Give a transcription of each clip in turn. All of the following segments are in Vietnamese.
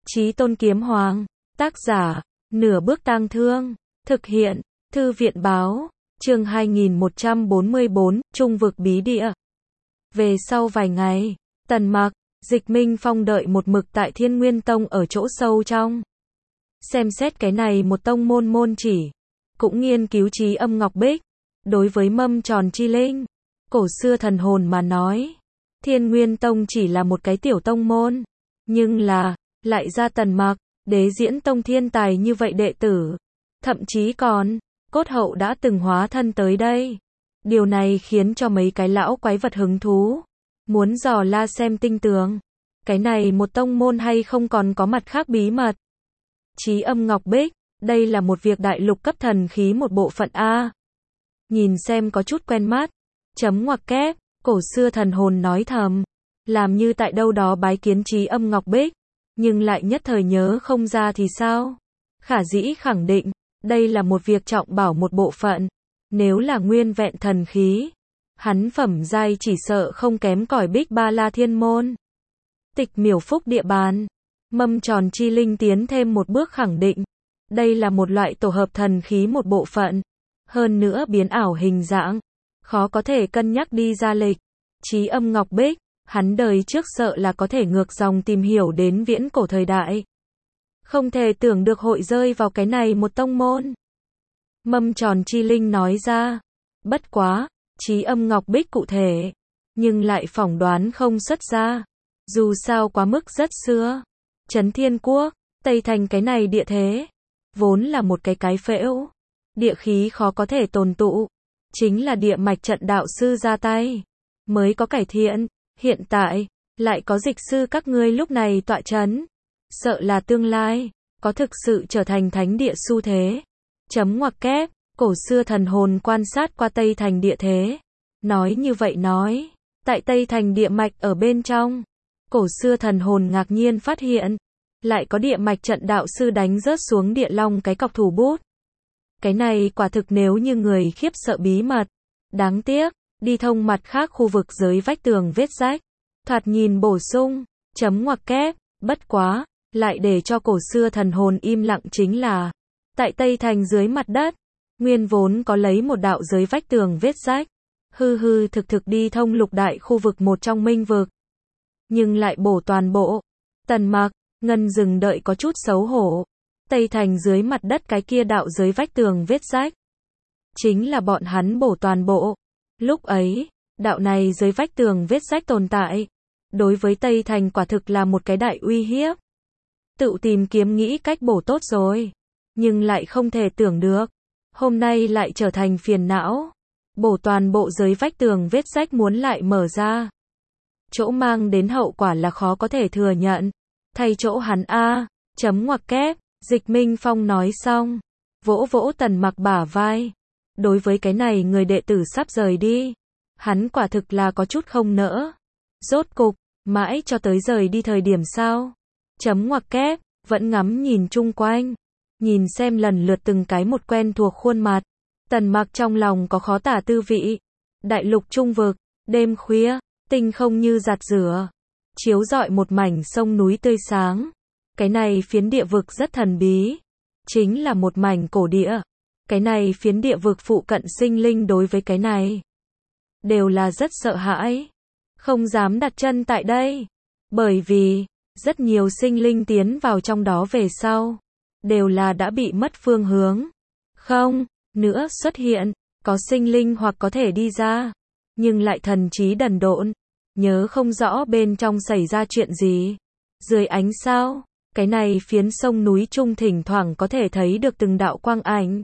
Chí Tôn Kiếm Hoàng, tác giả, Nửa Bước Tang Thương, thực hiện, Thư viện báo, chương 2144, Trung vực bí địa. Về sau vài ngày, Tần Mặc, Dịch Minh Phong đợi một mực tại Thiên Nguyên Tông ở chỗ sâu trong. Xem xét cái này một tông môn chỉ, cũng nghiên cứu Chí Âm Ngọc Bích. Đối với mâm tròn chi linh, cổ xưa thần hồn mà nói, Thiên Nguyên Tông chỉ là một cái tiểu tông môn, nhưng là, lại ra Tần Mặc, Đế Diễn Tông thiên tài như vậy đệ tử, thậm chí còn, cốt hậu đã từng hóa thân tới đây. Điều này khiến cho mấy cái lão quái vật hứng thú, muốn dò la xem tinh tường, cái này một tông môn hay không còn có mặt khác bí mật. Chí Âm Ngọc Bích, đây là một việc đại lục cấp thần khí một bộ phận A. Nhìn xem có chút quen mắt, chấm ngoặc kép, cổ xưa thần hồn nói thầm, làm như tại đâu đó bái kiến Chí Âm Ngọc Bích, nhưng lại nhất thời nhớ không ra thì sao? Khả dĩ khẳng định, đây là một việc trọng bảo một bộ phận, nếu là nguyên vẹn thần khí, hắn phẩm giai chỉ sợ không kém cỏi Bích Ba La Thiên Môn. Tịch Miểu Phúc địa bàn, mâm tròn chi linh tiến thêm một bước khẳng định, đây là một loại tổ hợp thần khí một bộ phận, hơn nữa biến ảo hình dạng, khó có thể cân nhắc đi ra lịch. Chí Âm Ngọc Bích, hắn đời trước sợ là có thể ngược dòng tìm hiểu đến viễn cổ thời đại. Không thể tưởng được hội rơi vào cái này một tông môn. Mâm tròn chi linh nói ra, bất quá, Chí Âm Ngọc Bích cụ thể, nhưng lại phỏng đoán không xuất ra, dù sao quá mức rất xưa. Trấn Thiên Quốc, Tây Thành cái này địa thế, vốn là một cái phễu, địa khí khó có thể tồn tụ, chính là địa mạch trận đạo sư ra tay, mới có cải thiện, hiện tại, lại có dịch sư các ngươi lúc này tọa chấn, sợ là tương lai, có thực sự trở thành thánh địa xu thế. Chấm ngoặc kép, cổ xưa thần hồn quan sát qua Tây Thành địa thế, nói như vậy nói, tại Tây Thành địa mạch ở bên trong, cổ xưa thần hồn ngạc nhiên phát hiện, lại có địa mạch trận đạo sư đánh rớt xuống địa long cái cọc thủ bút. Cái này quả thực nếu như người khiếp sợ bí mật, đáng tiếc, đi thông mặt khác khu vực dưới vách tường vết rách, thoạt nhìn bổ sung, chấm ngoặc kép, bất quá, lại để cho cổ xưa thần hồn im lặng chính là, tại Tây Thành dưới mặt đất, nguyên vốn có lấy một đạo dưới vách tường vết rách, hư thực đi thông lục đại khu vực một trong minh vực, nhưng lại bổ toàn bộ. Tần Mặc, Ngân dừng đợi có chút xấu hổ, Tây Thành dưới mặt đất cái kia đạo dưới vách tường vết rách, chính là bọn hắn bổ toàn bộ. Lúc ấy, đạo này dưới vách tường vết rách tồn tại, đối với Tây Thành quả thực là một cái đại uy hiếp. Tự tìm kiếm nghĩ cách bổ tốt rồi, nhưng lại không thể tưởng được, hôm nay lại trở thành phiền não. Bổ toàn bộ dưới vách tường vết rách muốn lại mở ra, chỗ mang đến hậu quả là khó có thể thừa nhận. Thay chỗ hắn A, chấm ngoặc kép, Dịch Minh Phong nói xong, vỗ Tần Mặc bả vai. Đối với cái này người đệ tử sắp rời đi, hắn quả thực là có chút không nỡ. Rốt cục, mãi cho tới rời đi thời điểm sao? Chấm ngoặc kép, vẫn ngắm nhìn chung quanh, nhìn xem lần lượt từng cái một quen thuộc khuôn mặt. Tần Mặc trong lòng có khó tả tư vị. Đại lục trung vực, đêm khuya, tinh không như giặt rửa, chiếu rọi một mảnh sông núi tươi sáng. Cái này phiến địa vực rất thần bí, chính là một mảnh cổ địa. Cái này phiến địa vực phụ cận sinh linh đối với cái này đều là rất sợ hãi, không dám đặt chân tại đây, bởi vì rất nhiều sinh linh tiến vào trong đó về sau, đều là đã bị mất phương hướng. Không nữa xuất hiện, có sinh linh hoặc có thể đi ra, nhưng lại thần trí đần độn, nhớ không rõ bên trong xảy ra chuyện gì. Dưới ánh sao, cái này phiến sông núi trung thỉnh thoảng có thể thấy được từng đạo quang ảnh,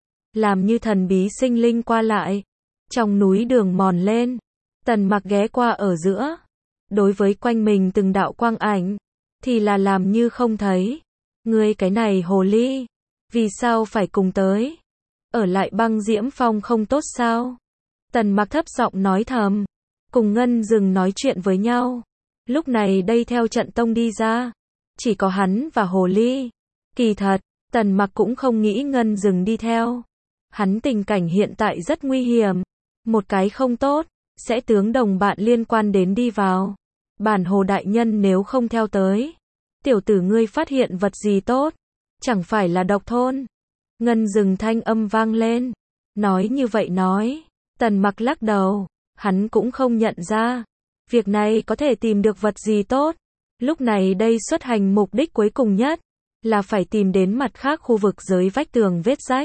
làm như thần bí sinh linh qua lại. Trong núi đường mòn lên, Tần Mặc ghé qua ở giữa, đối với quanh mình từng đạo quang ảnh, thì là làm như không thấy. Ngươi cái này hồ ly, vì sao phải cùng tới? Ở lại Băng Diễm Phong không tốt sao? Tần Mặc thấp giọng nói thầm, cùng Ngân dừng nói chuyện với nhau. Lúc này đây theo trận tông đi ra, chỉ có hắn và hồ ly. Kỳ thật, Tần Mặc cũng không nghĩ Ngân dừng đi theo. Hắn tình cảnh hiện tại rất nguy hiểm, một cái không tốt, sẽ tướng đồng bạn liên quan đến đi vào. Bản hồ đại nhân nếu không theo tới, Tiểu tử ngươi phát hiện vật gì tốt? Chẳng phải là độc thôn? Ngân Dừng thanh âm vang lên. Nói như vậy nói. Tần Mặc lắc đầu. Hắn cũng không nhận ra. Việc này có thể tìm được vật gì tốt. Lúc này đây xuất hành mục đích cuối cùng nhất. Là phải tìm đến mặt khác khu vực dưới vách tường vết rách.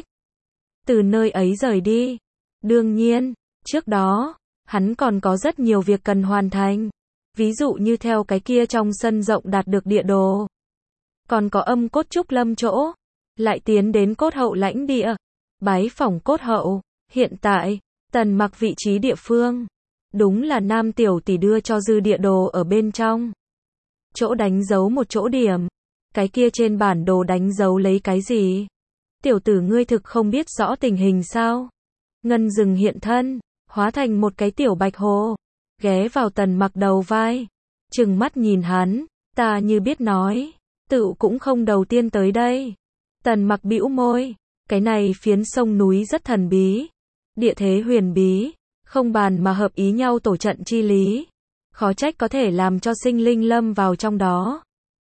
Từ nơi ấy rời đi. Đương nhiên, trước đó, hắn còn có rất nhiều việc cần hoàn thành. Ví dụ như theo cái kia trong sân rộng đạt được địa đồ. Còn có âm cốt trúc lâm chỗ. Lại tiến đến cốt hậu lãnh địa. Bái phỏng cốt hậu. Hiện tại, Tần Mặc vị trí địa phương. Đúng là Nam tiểu tỷ đưa cho dư địa đồ ở bên trong. Chỗ đánh dấu một chỗ điểm. Cái kia trên bản đồ đánh dấu lấy cái gì? Tiểu tử ngươi thực không biết rõ tình hình sao? Ngân Dừng hiện thân, hóa thành một cái tiểu bạch hồ. Ghé vào Tần Mặc đầu vai. Trừng mắt nhìn hắn, ta như biết nói. Tự cũng không đầu tiên tới đây. Tần Mặc bĩu môi. Cái này phiến sông núi rất thần bí. Địa thế huyền bí. Không bàn mà hợp ý nhau tổ trận chi lý. Khó trách có thể làm cho sinh linh lâm vào trong đó.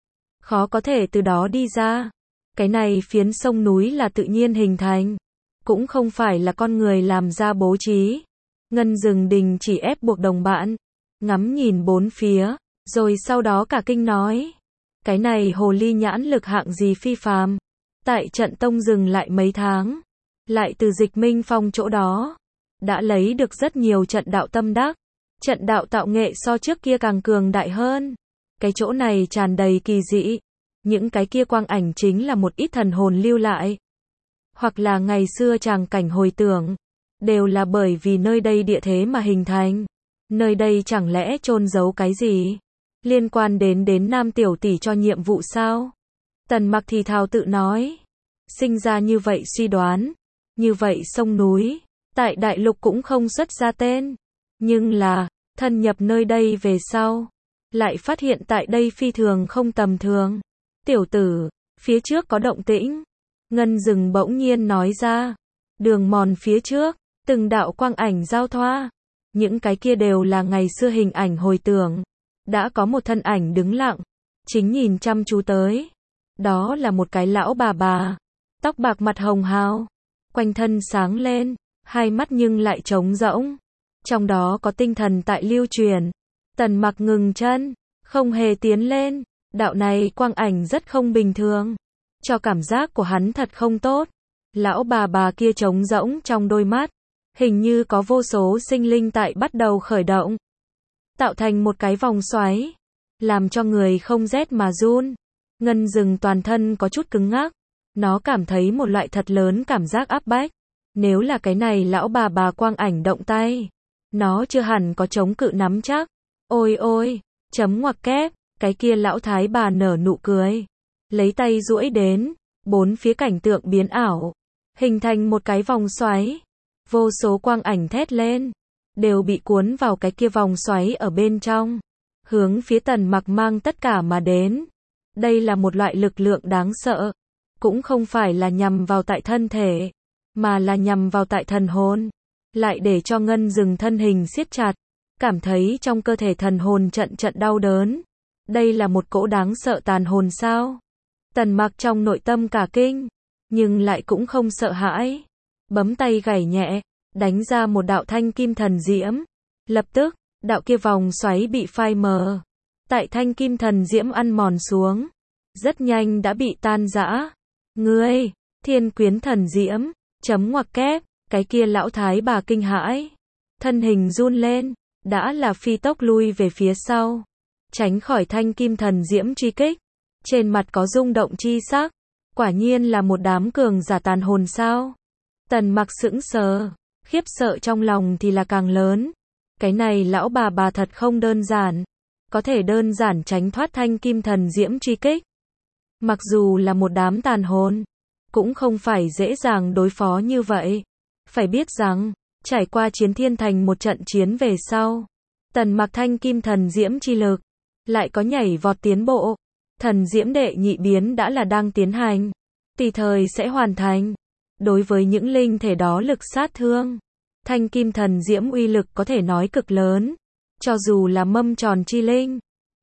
Khó có thể từ đó đi ra. Cái này phiến sông núi là tự nhiên hình thành. Cũng không phải là con người làm ra bố trí. Ngân Dừng đình chỉ ép buộc đồng bạn. Ngắm nhìn bốn phía. Rồi sau đó cả kinh nói. Cái này hồ ly nhãn lực hạng gì phi phàm. Tại trận tông dừng lại mấy tháng. Lại từ Dịch Minh Phong chỗ đó. Đã lấy được rất nhiều trận đạo tâm đắc. Trận đạo tạo nghệ so trước kia càng cường đại hơn. Cái chỗ này tràn đầy kỳ dị. Những cái kia quang ảnh chính là một ít thần hồn lưu lại. Hoặc là ngày xưa tràng cảnh hồi tưởng. Đều là bởi vì nơi đây địa thế mà hình thành. Nơi đây chẳng lẽ chôn giấu cái gì? Liên quan đến Nam tiểu tỷ cho nhiệm vụ sao? Tần Mặc thì thào tự nói. Sinh ra như vậy suy đoán. Như vậy sông núi. Tại đại lục cũng không xuất ra tên. Nhưng là, thân nhập nơi đây về sau. Lại phát hiện tại đây phi thường không tầm thường. Tiểu tử, phía trước có động tĩnh. Ngân Dừng bỗng nhiên nói ra. Đường mòn phía trước, từng đạo quang ảnh giao thoa. Những cái kia đều là ngày xưa hình ảnh hồi tưởng. Đã có một thân ảnh đứng lặng. Chính nhìn chăm chú tới. Đó là một cái lão bà. Tóc bạc mặt hồng hào. Quanh thân sáng lên. Hai mắt nhưng lại trống rỗng. Trong đó có tinh thần tại lưu truyền. Tần Mặc ngừng chân. Không hề tiến lên. Đạo này quang ảnh rất không bình thường. Cho cảm giác của hắn thật không tốt. Lão bà kia trống rỗng trong đôi mắt. Hình như có vô số sinh linh tại bắt đầu khởi động. Tạo thành một cái vòng xoáy. Làm cho người không rét mà run. Ngân Dừng toàn thân có chút cứng ngắc. Nó cảm thấy một loại thật lớn cảm giác áp bách. Nếu là cái này lão bà quang ảnh động tay. Nó chưa hẳn có chống cự nắm chắc. Ôi ôi, chấm ngoặc kép. Cái kia lão thái bà nở nụ cười. Lấy tay duỗi đến. Bốn phía cảnh tượng biến ảo. Hình thành một cái vòng xoáy. Vô số quang ảnh thét lên. Đều bị cuốn vào cái kia vòng xoáy ở bên trong. Hướng phía Tần Mặc mang tất cả mà đến. Đây là một loại lực lượng đáng sợ. Cũng không phải là nhằm vào tại thân thể. Mà là nhằm vào tại thần hồn. Lại để cho Ngân Dừng thân hình siết chặt. Cảm thấy trong cơ thể thần hồn trận trận đau đớn. Đây là một cỗ đáng sợ tàn hồn sao? Tần Mặc trong nội tâm cả kinh. Nhưng lại cũng không sợ hãi. Bấm tay gảy nhẹ. Đánh ra một đạo thanh kim thần diễm. Lập tức, đạo kia vòng xoáy bị phai mờ. Tại thanh kim thần diễm ăn mòn xuống. Rất nhanh đã bị tan rã. Ngươi, thiên quyến thần diễm. Chấm ngoặc kép. Cái kia lão thái bà kinh hãi. Thân hình run lên. Đã là phi tốc lui về phía sau. Tránh khỏi thanh kim thần diễm truy kích. Trên mặt có rung động chi sắc. Quả nhiên là một đám cường giả tàn hồn sao. Tần Mặc sững sờ. Khiếp sợ trong lòng thì là càng lớn. Cái này lão bà thật không đơn giản. Có thể đơn giản tránh thoát thanh kim thần diễm truy kích. Mặc dù là một đám tàn hồn. Cũng không phải dễ dàng đối phó như vậy. Phải biết rằng, trải qua chiến thiên thành một trận chiến về sau. Tần Mặc thanh kim thần diễm chi lực. Lại có nhảy vọt tiến bộ. Thần diễm đệ nhị biến đã là đang tiến hành. Tùy thời sẽ hoàn thành. Đối với những linh thể đó lực sát thương. Thanh kim thần diễm uy lực có thể nói cực lớn. Cho dù là mâm tròn chi linh.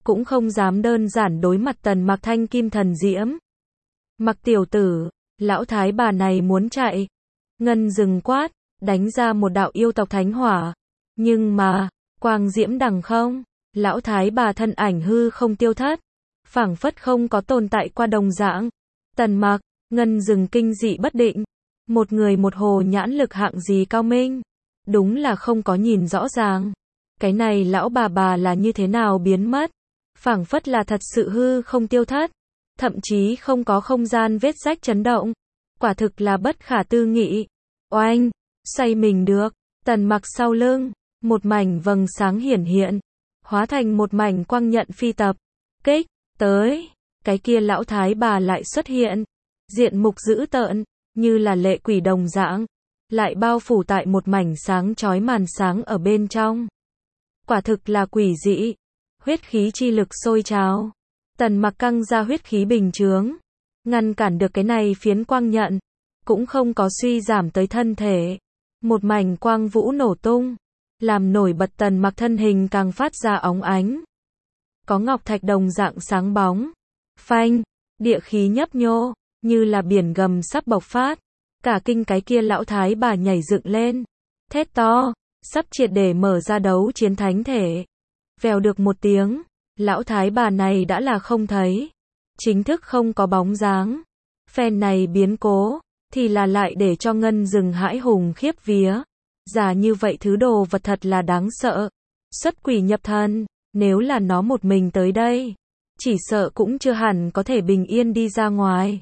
cũng không dám đơn giản đối mặt Tần Mặc thanh kim thần diễm. Mặc tiểu tử, lão thái bà này muốn chạy. Ngân dừng quát, đánh ra một đạo yêu tộc thánh hỏa. Nhưng mà, quang diễm đằng không, lão thái bà thân ảnh hư không tiêu thất, phảng phất không có tồn tại qua đồng dạng. Tần Mặc, Ngân dừng kinh dị bất định. Một người một hồ nhãn lực hạng gì cao minh. Đúng là không có nhìn rõ ràng. Cái này lão bà là như thế nào biến mất. Phảng phất là thật sự hư không tiêu thất. Thậm chí không có không gian vết rách chấn động. Quả thực là bất khả tư nghị. Oanh, xoay mình được. Tần Mặc sau lưng, một mảnh vầng sáng hiển hiện. Hóa thành một mảnh quang nhận phi tập. Kích, tới. Cái kia lão thái bà lại xuất hiện. Diện mục dữ tợn, như là lệ quỷ đồng dạng. Lại bao phủ tại một mảnh sáng chói màn sáng ở bên trong. Quả thực là quỷ dị. Huyết khí chi lực sôi trào. Tần Mặc căng ra huyết khí bình chướng. Ngăn cản được cái này phiến quang nhận. Cũng không có suy giảm tới thân thể. Một mảnh quang vũ nổ tung. Làm nổi bật Tần Mặc thân hình càng phát ra óng ánh. Có ngọc thạch đồng dạng sáng bóng. Phanh, địa khí nhấp nhô, như là biển gầm sắp bộc phát. Cả kinh cái kia lão thái bà nhảy dựng lên. Thét to, sắp triệt để mở ra đấu chiến thánh thể. Vèo được một tiếng, lão thái bà này đã là không thấy. Chính thức không có bóng dáng. Phen này biến cố, thì là lại để cho Ngân dừng hãi hùng khiếp vía. Giả như vậy thứ đồ vật thật là đáng sợ. Xuất quỷ nhập thần, nếu là nó một mình tới đây, chỉ sợ cũng chưa hẳn có thể bình yên đi ra ngoài.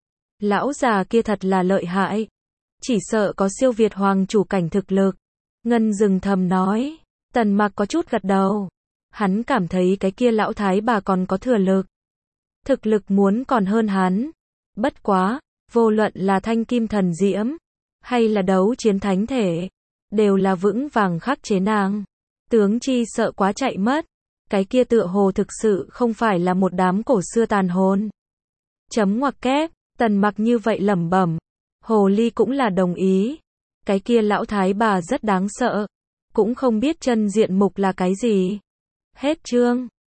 Lão già kia thật là lợi hại. Chỉ sợ có siêu việt hoàng chủ cảnh thực lực. Ngân dừng thầm nói. Tần Mặc có chút gật đầu. Hắn cảm thấy cái kia lão thái bà còn có thừa lực. Thực lực muốn còn hơn hắn. Bất quá, vô luận là thanh kim thần diễm, hay là đấu chiến thánh thể, đều là vững vàng khắc chế nàng. Tướng chi sợ quá chạy mất. Cái kia tựa hồ thực sự không phải là một đám cổ xưa tàn hồn. Chấm ngoặc kép, Tần Mặc như vậy lẩm bẩm. Hồ ly cũng là đồng ý. Cái kia lão thái bà rất đáng sợ. Cũng không biết chân diện mục là cái gì. Hết chương.